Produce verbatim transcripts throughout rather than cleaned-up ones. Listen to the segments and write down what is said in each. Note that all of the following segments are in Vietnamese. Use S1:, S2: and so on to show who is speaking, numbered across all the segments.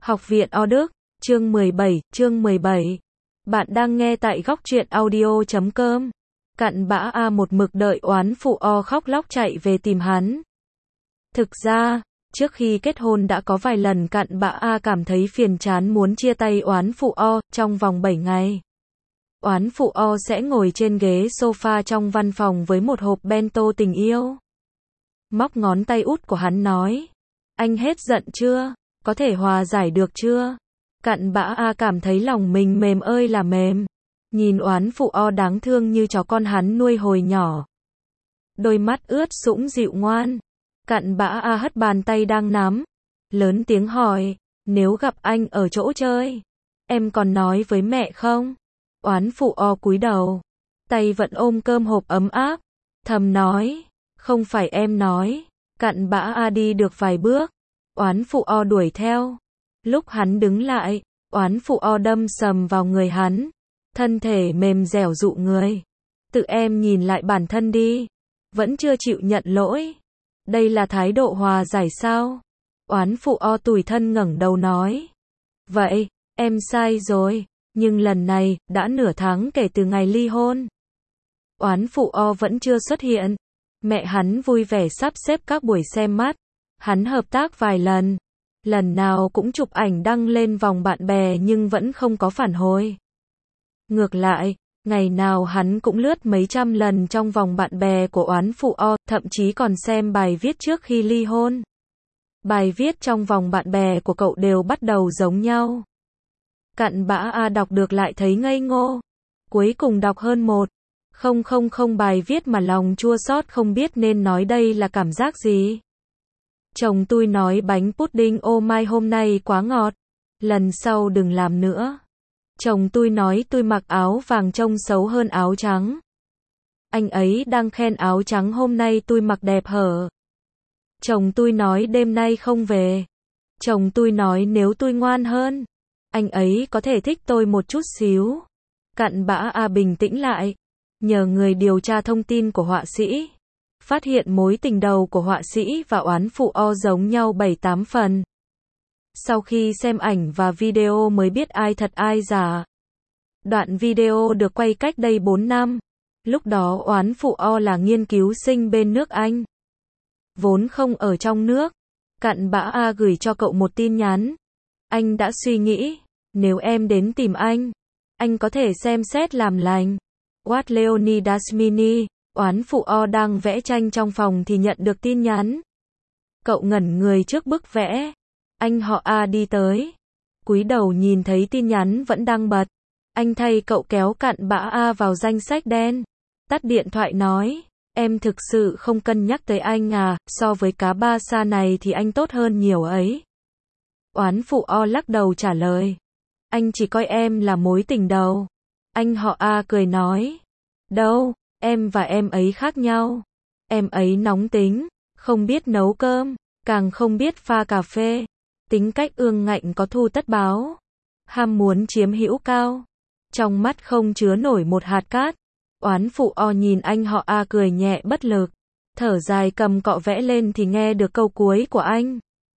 S1: Học viện O Đức, chương mười bảy, chương mười bảy. Bạn đang nghe tại góc truyện audio chấm com. Cặn bã A một mực đợi oán phụ O khóc lóc chạy về tìm hắn. Thực ra, trước khi kết hôn đã có vài lần cặn bã A cảm thấy phiền chán muốn chia tay oán phụ O, trong vòng bảy ngày. Oán phụ O sẽ ngồi trên ghế sofa trong văn phòng với một hộp bento tình yêu. Móc ngón tay út của hắn nói. Anh hết giận chưa? Có thể hòa giải được chưa? Cặn bã A cảm thấy lòng mình mềm ơi là mềm. Nhìn oán phụ O đáng thương như chó con hắn nuôi hồi nhỏ. Đôi mắt ướt sũng dịu ngoan. Cặn bã A hất bàn tay đang nắm. Lớn tiếng hỏi, nếu gặp anh ở chỗ chơi, em còn nói với mẹ không? Oán phụ O cúi đầu. Tay vẫn ôm cơm hộp ấm áp. Thầm nói, không phải em nói. Cặn bã A đi được vài bước. Oán phụ O đuổi theo. Lúc hắn đứng lại, oán phụ O đâm sầm vào người hắn. Thân thể mềm dẻo dụ người. Tự em nhìn lại bản thân đi. Vẫn chưa chịu nhận lỗi. Đây là thái độ hòa giải sao? Oán phụ O tủi thân ngẩng đầu nói. Vậy, em sai rồi. Nhưng lần này, đã nửa tháng kể từ ngày ly hôn. Oán phụ O vẫn chưa xuất hiện. Mẹ hắn vui vẻ sắp xếp các buổi xem mắt. Hắn hợp tác vài lần. Lần nào cũng chụp ảnh đăng lên vòng bạn bè nhưng vẫn không có phản hồi. Ngược lại, ngày nào hắn cũng lướt mấy trăm lần trong vòng bạn bè của oán phụ O, thậm chí còn xem bài viết trước khi ly hôn. Bài viết trong vòng bạn bè của cậu đều bắt đầu giống nhau. Cặn bã A đọc được lại thấy ngây ngô. Cuối cùng đọc hơn một. Không không không bài viết mà lòng chua xót không biết nên nói đây là cảm giác gì. Chồng tôi nói bánh pudding ô mai hôm nay quá ngọt. Lần sau đừng làm nữa. Chồng tôi nói tôi mặc áo vàng trông xấu hơn áo trắng. Anh ấy đang khen áo trắng hôm nay tôi mặc đẹp hở. Chồng tôi nói đêm nay không về. Chồng tôi nói nếu tôi ngoan hơn, anh ấy có thể thích tôi một chút xíu. Cặn bã A bình tĩnh lại. Nhờ người điều tra thông tin của họa sĩ. Phát hiện mối tình đầu của họa sĩ và oán phụ O giống nhau bảy tám phần. Sau khi xem ảnh và video mới biết ai thật ai giả. Đoạn video được quay cách đây bốn năm. Lúc đó oán phụ O là nghiên cứu sinh bên nước Anh. Vốn không ở trong nước. Cặn bã A gửi cho cậu một tin nhắn. Anh đã suy nghĩ, nếu em đến tìm anh, anh có thể xem xét làm lành. What Leonidas Mini. Oán phụ O đang vẽ tranh trong phòng thì nhận được tin nhắn. Cậu ngẩn người trước bức vẽ. Anh họ A đi tới. Cúi đầu nhìn thấy tin nhắn vẫn đang bật. Anh thay cậu kéo cặn bã A vào danh sách đen. Tắt điện thoại nói. Em thực sự không cân nhắc tới anh à, so với cá ba sa này thì anh tốt hơn nhiều ấy. Oán phụ O lắc đầu trả lời. Anh chỉ coi em là mối tình đầu. Anh họ A cười nói. Đâu, em và em ấy khác nhau. Em ấy nóng tính, không biết nấu cơm, càng không biết pha cà phê. Tính cách ương ngạnh có thu tất báo. Ham muốn chiếm hữu cao. Trong mắt không chứa nổi một hạt cát. Oán phụ O nhìn anh họ A cười nhẹ bất lực. Thở dài cầm cọ vẽ lên thì nghe được câu cuối của anh.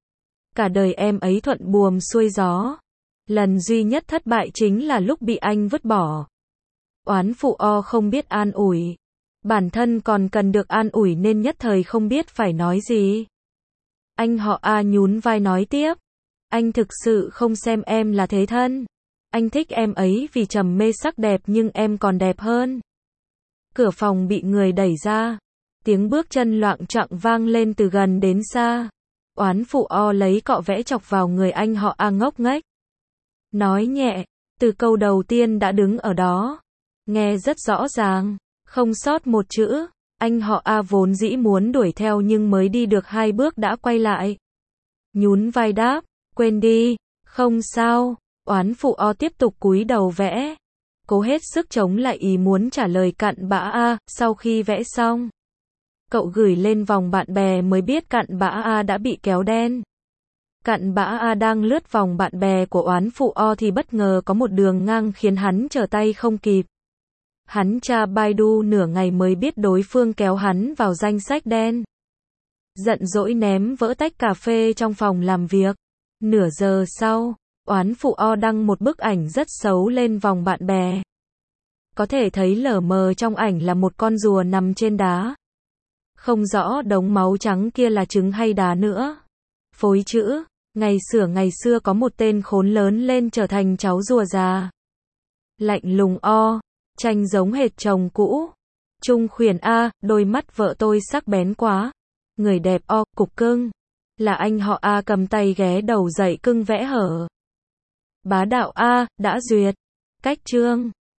S1: Cả đời em ấy thuận buồm xuôi gió. Lần duy nhất thất bại chính là lúc bị anh vứt bỏ. Oán phụ O không biết an ủi. Bản thân còn cần được an ủi nên nhất thời không biết phải nói gì. Anh họ A nhún vai nói tiếp. Anh thực sự không xem em là thế thân. Anh thích em ấy vì trầm mê sắc đẹp nhưng em còn đẹp hơn. Cửa phòng bị người đẩy ra. Tiếng bước chân loạng choạng vang lên từ gần đến xa. Oán phụ O lấy cọ vẽ chọc vào người anh họ A ngốc nghếch. Nói nhẹ, từ câu đầu tiên đã đứng ở đó. Nghe rất rõ ràng, không sót một chữ. Anh họ A vốn dĩ muốn đuổi theo nhưng mới đi được hai bước đã quay lại. Nhún vai đáp, quên đi, không sao. Oán phụ O tiếp tục cúi đầu vẽ. Cố hết sức chống lại ý muốn trả lời cặn bã A. Sau khi vẽ xong, cậu gửi lên vòng bạn bè mới biết cặn bã A đã bị kéo đen. Cặn bã A đang lướt vòng bạn bè của oán phụ O thì bất ngờ có một đường ngang khiến hắn trở tay không kịp. Hắn tra Baidu nửa ngày mới biết đối phương kéo hắn vào danh sách đen. Giận dỗi ném vỡ tách cà phê trong phòng làm việc. Nửa giờ sau, oán phụ O đăng một bức ảnh rất xấu lên vòng bạn bè. Có thể thấy lờ mờ trong ảnh là một con rùa nằm trên đá. Không rõ đống máu trắng kia là trứng hay đá nữa. Phối chữ, ngày xửa ngày xưa có một tên khốn lớn lên trở thành cháu rùa già. Lạnh lùng O, tranh giống hệt chồng cũ. Trung khuyển A, đôi mắt vợ tôi sắc bén quá. Người đẹp O, cục cưng. Là anh họ A cầm tay ghé đầu dậy cưng vẽ hở. Bá đạo A, đã duyệt. Cách chương.